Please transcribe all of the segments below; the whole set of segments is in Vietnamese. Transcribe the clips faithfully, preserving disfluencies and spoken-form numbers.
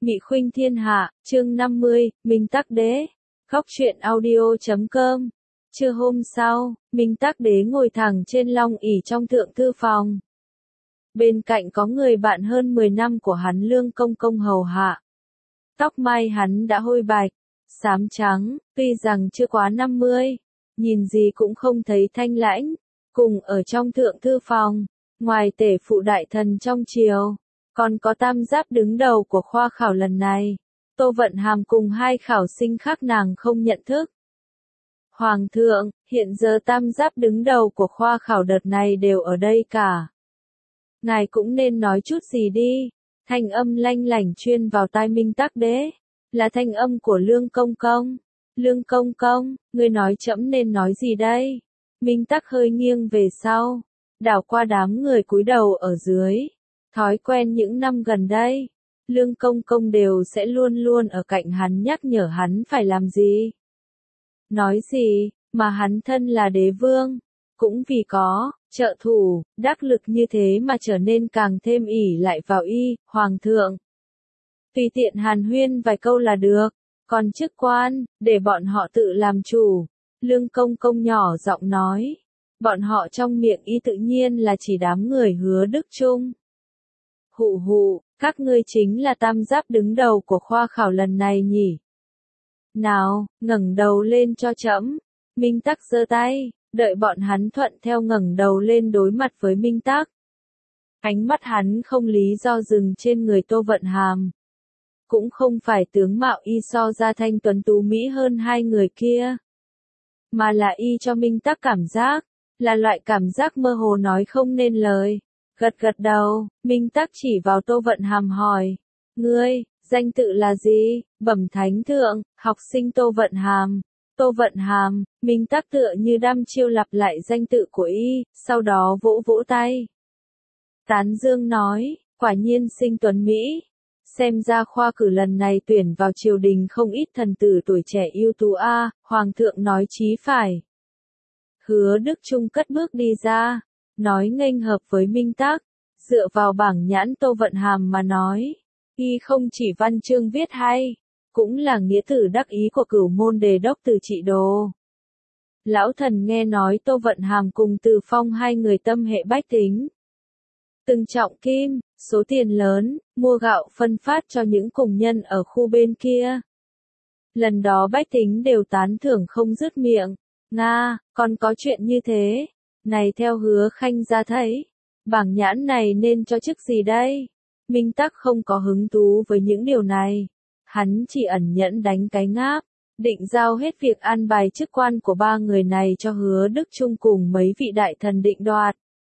Mị Khuynh Thiên Hạ, chương năm mươi, Minh Tắc Đế. Góc truyện audio chấm com. Trưa hôm sau, Minh Tắc Đế ngồi thẳng trên long ỷ trong thượng thư phòng. Bên cạnh có người bạn hơn mười năm của hắn Lương Công Công hầu hạ. Tóc mai hắn đã hôi bạch, xám trắng, tuy rằng chưa quá năm mươi, nhìn gì cũng không thấy thanh lãnh. Cùng ở trong thượng thư phòng, ngoài tể phụ đại thần trong triều, còn có tam giáp đứng đầu của khoa khảo lần này. Tô Vận Hàm cùng hai khảo sinh khác nàng không nhận thức. Hoàng thượng, hiện giờ tam giáp đứng đầu của khoa khảo đợt này đều ở đây cả. Ngài cũng nên nói chút gì đi. Thanh âm lanh lảnh chuyên vào tai Minh Tắc Đế. Là thanh âm của Lương Công Công. Lương Công Công, ngươi nói trẫm nên nói gì đây? Minh Tắc hơi nghiêng về sau, đảo qua đám người cúi đầu ở dưới. Thói quen những năm gần đây, Lương Công Công đều sẽ luôn luôn ở cạnh hắn nhắc nhở hắn phải làm gì. Nói gì, mà hắn thân là đế vương, cũng vì có trợ thủ, đắc lực như thế mà trở nên càng thêm ỷ lại vào y, hoàng thượng. Tùy tiện hàn huyên vài câu là được, còn chức quan, để bọn họ tự làm chủ. Lương Công Công nhỏ giọng nói, bọn họ trong miệng y tự nhiên là chỉ đám người Hứa Đức Trung. Hụ hụ, các ngươi chính là tam giáp đứng đầu của khoa khảo lần này nhỉ? Nào, ngẩng đầu lên cho trẫm. Minh Tắc giơ tay, đợi bọn hắn thuận theo ngẩng đầu lên đối mặt với Minh Tắc. Ánh mắt hắn không lý do dừng trên người Tô Vận Hàm. Cũng không phải tướng mạo y so ra thanh tuấn tú mỹ hơn hai người kia, mà là y cho Minh Tắc cảm giác, là loại cảm giác mơ hồ nói không nên lời. Gật gật đầu, Minh Tắc chỉ vào Tô Vận Hàm hỏi, ngươi, danh tự là gì? Bẩm thánh thượng, học sinh Tô Vận Hàm. Tô Vận Hàm, Minh Tắc tựa như đăm chiêu lặp lại danh tự của y, sau đó vỗ vỗ tay. Tán dương nói, quả nhiên sinh tuấn Mỹ. Xem ra khoa cử lần này tuyển vào triều đình không ít thần tử tuổi trẻ ưu tú a, hoàng thượng nói chí phải. Hứa Đức Trung cất bước đi ra, nói nghênh hợp với Minh Tắc, dựa vào bảng nhãn Tô Vận Hàm mà nói, y không chỉ văn chương viết hay, cũng là nghĩa tử đắc ý của cửu môn đề đốc Từ Trị Đồ. Lão thần nghe nói Tô Vận Hàm cùng Từ Phong hai người tâm hệ bách tính. Từng trọng kim, số tiền lớn, mua gạo phân phát cho những cùng nhân ở khu bên kia. Lần đó bách tính đều tán thưởng không dứt miệng. Nga, còn có chuyện như thế. Này theo Hứa Khanh ra thấy, bảng nhãn này nên cho chức gì đây? Minh Tắc không có hứng thú với những điều này. Hắn chỉ ẩn nhẫn đánh cái ngáp, định giao hết việc an bài chức quan của ba người này cho Hứa Đức Trung cùng mấy vị đại thần định đoạt.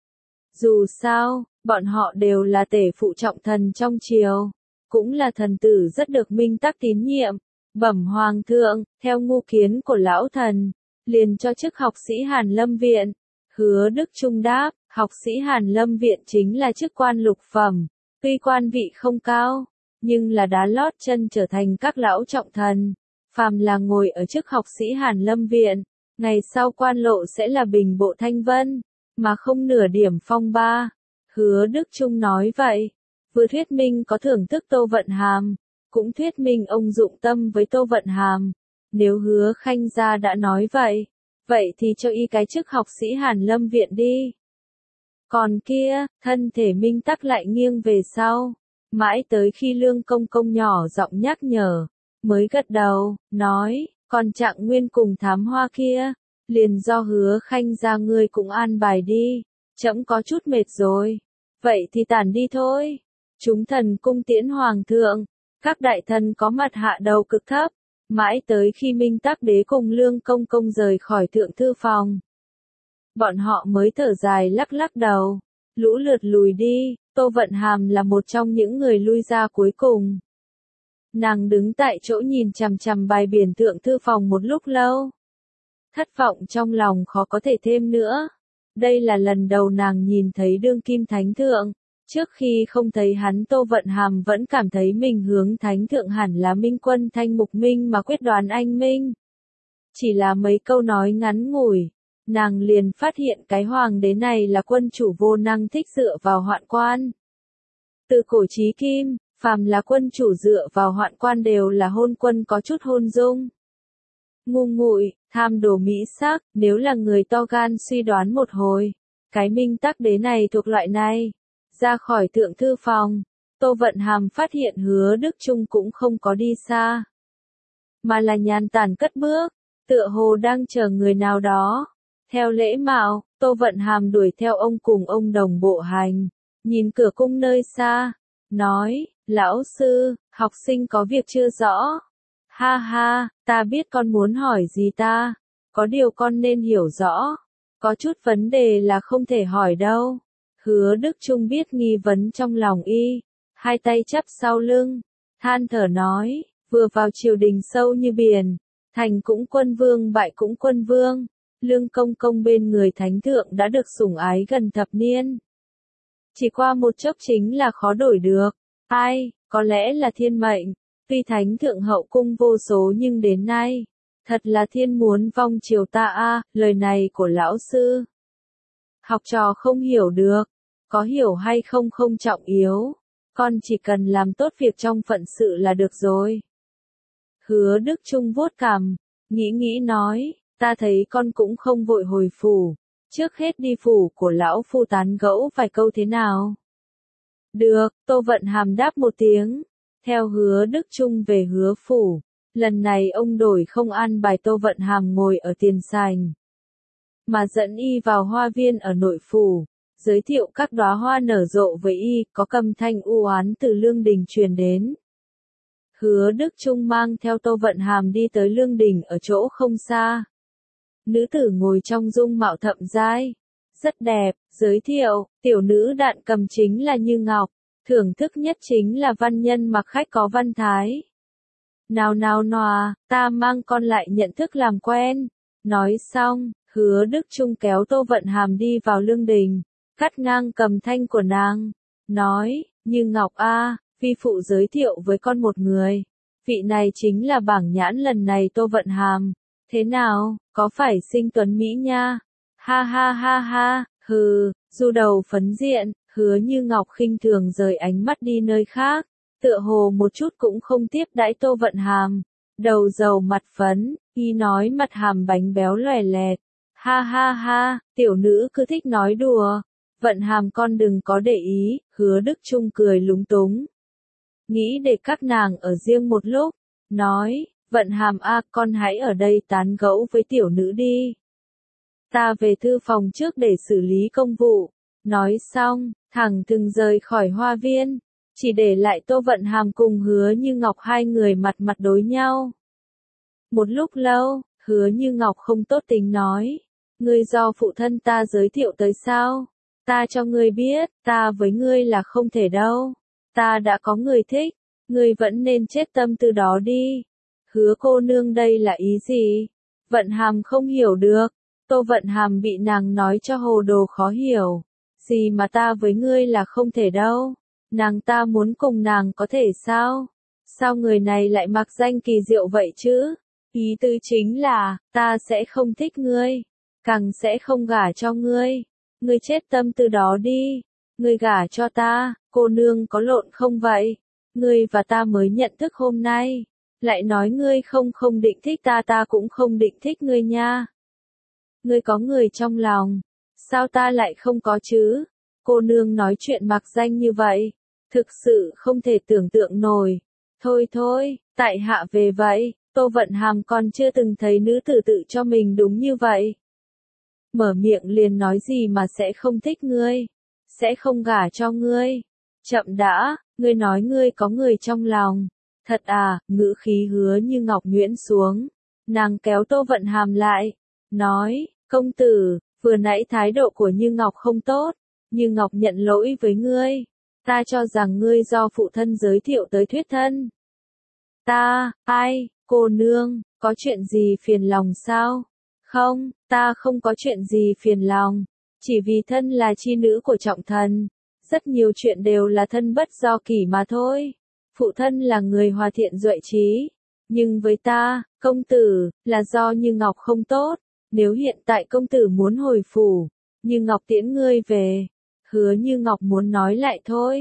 Dù sao, bọn họ đều là tể phụ trọng thần trong triều, cũng là thần tử rất được Minh Tắc tín nhiệm. Bẩm hoàng thượng, theo ngu kiến của lão thần, liền cho chức học sĩ Hàn Lâm Viện. Hứa Đức Trung đáp, học sĩ Hàn Lâm Viện chính là chức quan lục phẩm, tuy quan vị không cao, nhưng là đá lót chân trở thành các lão trọng thần. Phàm là ngồi ở chức học sĩ Hàn Lâm Viện, ngày sau quan lộ sẽ là bình bộ thanh vân, mà không nửa điểm phong ba. Hứa Đức Trung nói vậy, vừa thuyết minh có thưởng thức Tô Vận Hàm, cũng thuyết minh ông dụng tâm với Tô Vận Hàm. Nếu Hứa Khanh gia đã nói vậy, vậy thì cho y cái chức học sĩ Hàn Lâm Viện đi. Còn kia, thân thể Minh Tắc lại nghiêng về sau, mãi tới khi Lương Công Công nhỏ giọng nhắc nhở, mới gật đầu, nói, còn Trạng Nguyên cùng Thám Hoa kia, liền do Hứa Khanh gia ngươi cũng an bài đi, trẫm có chút mệt rồi. Vậy thì tản đi thôi. Chúng thần cung tiễn hoàng thượng, các đại thần có mặt hạ đầu cực thấp, mãi tới khi Minh Tắc Đế cùng Lương Công Công rời khỏi thượng thư phòng. Bọn họ mới thở dài lắc lắc đầu, lũ lượt lùi đi. Tô Vận Hàm là một trong những người lui ra cuối cùng. Nàng đứng tại chỗ nhìn chằm chằm bài biển thượng thư phòng một lúc lâu. Thất vọng trong lòng khó có thể thêm nữa. Đây là lần đầu nàng nhìn thấy đương kim thánh thượng. Trước khi không thấy hắn, Tô Vận Hàm vẫn cảm thấy mình hướng thánh thượng hẳn là Minh Quân Thanh Mục Minh mà quyết đoán anh minh. Chỉ là mấy câu nói ngắn ngủi, nàng liền phát hiện cái hoàng đế này là quân chủ vô năng thích dựa vào hoạn quan. Từ cổ chí kim, Phàm là quân chủ dựa vào hoạn quan đều là hôn quân có chút hôn dung. Ngu nguội, tham đồ mỹ sắc, nếu là người to gan suy đoán một hồi. Cái Minh Tắc Đế này thuộc loại này. Ra khỏi thượng thư phòng, Tô Vận Hàm phát hiện Hứa Đức Trung cũng không có đi xa. Mà là nhàn tản cất bước, tựa hồ đang chờ người nào đó. Theo lễ mạo, Tô Vận Hàm đuổi theo ông cùng ông đồng bộ hành, nhìn cửa cung nơi xa, nói, lão sư, học sinh có việc chưa rõ. Ha ha, ta biết con muốn hỏi gì ta, có điều con nên hiểu rõ, có chút vấn đề là không thể hỏi đâu. Hứa Đức Trung biết nghi vấn trong lòng y, hai tay chắp sau lưng, than thở nói, vừa vào triều đình sâu như biển, thành cũng quân vương bại cũng quân vương, Lương Công Công bên người thánh thượng đã được sủng ái gần thập niên. Chỉ qua một chốc chính là khó đổi được, ai, có lẽ là thiên mệnh, tuy thánh thượng hậu cung vô số nhưng đến nay, thật là thiên muốn vong triều ta a, lời này của lão sư. Học trò không hiểu được, có hiểu hay không không trọng yếu, con chỉ cần làm tốt việc trong phận sự là được rồi. Hứa Đức Trung vuốt cằm, nghĩ nghĩ nói, ta thấy con cũng không vội hồi phủ, trước hết đi phủ của lão phu tán gẫu vài câu thế nào. Được, Tô Vận Hàm đáp một tiếng, theo Hứa Đức Trung về Hứa phủ, lần này ông đổi không an bài Tô Vận Hàm ngồi ở tiền sảnh, mà dẫn y vào hoa viên ở nội phủ, giới thiệu các đóa hoa nở rộ với y, có cầm thanh u oán từ Lương Đình truyền đến. Hứa Đức Trung mang theo Tô Vận Hàm đi tới Lương Đình ở chỗ không xa. Nữ tử ngồi trong dung mạo thậm giai, rất đẹp, giới thiệu, tiểu nữ đạn cầm chính là Như Ngọc, thưởng thức nhất chính là văn nhân mặc khách có văn thái. Nào nào nòa, ta mang con lại nhận thức làm quen. Nói xong, Hứa Đức Trung kéo Tô Vận Hàm đi vào Lương Đình, cắt ngang cầm thanh của nàng, nói, Như Ngọc a, vi phụ giới thiệu với con một người, vị này chính là bảng nhãn lần này Tô Vận Hàm, thế nào, có phải xinh tuấn mỹ nha? Ha ha ha ha, hừ, du đầu phấn diện, Hứa Như Ngọc khinh thường rời ánh mắt đi nơi khác, tựa hồ một chút cũng không tiếp đãi Tô Vận Hàm, đầu dầu mặt phấn, y nói mặt hàm bánh béo lòe lẹt, ha ha ha, tiểu nữ cứ thích nói đùa, Vận Hàm con đừng có để ý, Hứa Đức Trung cười lúng túng. Nghĩ để các nàng ở riêng một lúc, nói, Vận Hàm a, con hãy ở đây tán gẫu với tiểu nữ đi. Ta về thư phòng trước để xử lý công vụ. Nói xong, thẳng thừng rời khỏi hoa viên, chỉ để lại Tô Vận Hàm cùng Hứa Như Ngọc hai người mặt mặt đối nhau. Một lúc lâu, Hứa Như Ngọc không tốt tính nói, ngươi do phụ thân ta giới thiệu tới sao? Ta cho ngươi biết, ta với ngươi là không thể đâu. Ta đã có người thích, ngươi vẫn nên chết tâm tư đó đi. Hứa cô nương đây là ý gì? Vận Hàm không hiểu được. Tô Vận Hàm bị nàng nói cho hồ đồ khó hiểu. Gì mà ta với ngươi là không thể đâu. Nàng ta muốn cùng nàng có thể sao? Sao người này lại mặc danh kỳ diệu vậy chứ? Ý tứ chính là, ta sẽ không thích ngươi. Càng sẽ không gả cho ngươi. Ngươi chết tâm tư đó đi. Ngươi gả cho ta, cô nương có lộn không vậy? Ngươi và ta mới nhận thức hôm nay. Lại nói ngươi không không định thích ta, ta cũng không định thích ngươi nha. Ngươi có người trong lòng. Sao ta lại không có chứ? Cô nương nói chuyện mặc danh như vậy. Thực sự không thể tưởng tượng nổi. Thôi thôi, tại hạ về vậy. Tô Vận Hàm còn chưa từng thấy nữ tử tự cho mình đúng như vậy. Mở miệng liền nói gì mà sẽ không thích ngươi. Sẽ không gả cho ngươi. Chậm đã, ngươi nói ngươi có người trong lòng. Thật à, ngữ khí Hứa Như Ngọc nhuyễn xuống. Nàng kéo Tô Vận Hàm lại. Nói, công tử, vừa nãy thái độ của Như Ngọc không tốt. Như Ngọc nhận lỗi với ngươi. Ta cho rằng ngươi do phụ thân giới thiệu tới thuyết thân. Ta, ai, cô nương, có chuyện gì phiền lòng sao? Không, ta không có chuyện gì phiền lòng. Chỉ vì thân là chi nữ của trọng thần. Rất nhiều chuyện đều là thân bất do kỷ mà thôi. Phụ thân là người hòa thiện duệ trí. Nhưng với ta, công tử, là do Như Ngọc không tốt. Nếu hiện tại công tử muốn hồi phủ, Như Ngọc tiễn ngươi về. Hứa Như Ngọc muốn nói lại thôi.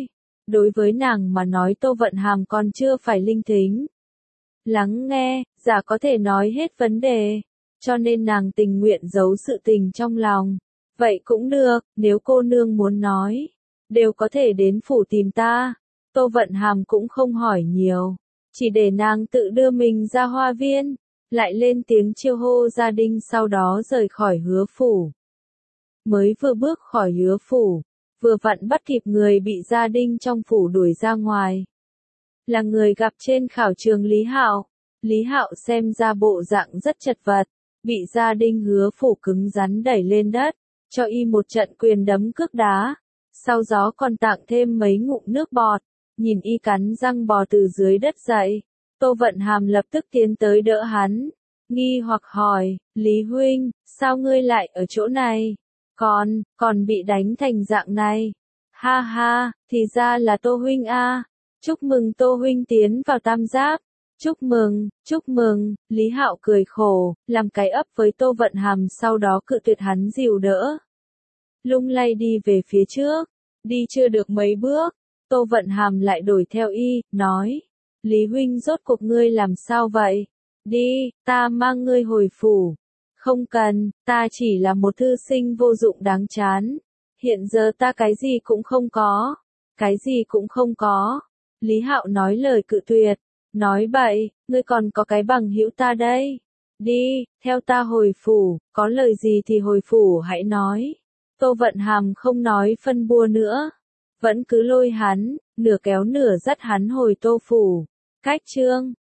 Đối với nàng mà nói Tô Vận Hàm còn chưa phải linh thính. Lắng nghe, giả có thể nói hết vấn đề, cho nên nàng tình nguyện giấu sự tình trong lòng. Vậy cũng được, nếu cô nương muốn nói, đều có thể đến phủ tìm ta. Tô Vận Hàm cũng không hỏi nhiều, chỉ để nàng tự đưa mình ra hoa viên, lại lên tiếng chiêu hô gia đình sau đó rời khỏi Hứa phủ. Mới vừa bước khỏi Hứa phủ, vừa vặn bắt kịp người bị gia đình trong phủ đuổi ra ngoài. Là người gặp trên khảo trường Lý Hạo. Lý Hạo xem ra bộ dạng rất chật vật, bị gia đình Hứa phủ cứng rắn đẩy lên đất, cho y một trận quyền đấm cước đá, sau gió còn tặng thêm mấy ngụm nước bọt, nhìn y cắn răng bò từ dưới đất dậy. Tô Vận Hàm lập tức tiến tới đỡ hắn, nghi hoặc hỏi, Lý huynh, sao ngươi lại ở chỗ này? Còn, còn bị đánh thành dạng này. Ha ha, thì ra là Tô huynh a. Chúc mừng Tô huynh tiến vào tam giáp. Chúc mừng, chúc mừng, Lý Hạo cười khổ, làm cái ấp với Tô Vận Hàm sau đó cự tuyệt hắn dìu đỡ. Lung lay đi về phía trước, đi chưa được mấy bước, Tô Vận Hàm lại đổi theo y, nói, Lý huynh rốt cuộc ngươi làm sao vậy? Đi, ta mang ngươi hồi phủ. Không cần, ta chỉ là một thư sinh vô dụng đáng chán. Hiện giờ ta cái gì cũng không có. Cái gì cũng không có. Lý Hạo nói lời cự tuyệt. Nói bậy, ngươi còn có cái bằng hữu ta đây. Đi, theo ta hồi phủ, có lời gì thì hồi phủ hãy nói. Tô Vận Hàm không nói phân bua nữa. Vẫn cứ lôi hắn, nửa kéo nửa dắt hắn hồi Tô phủ. Cách chương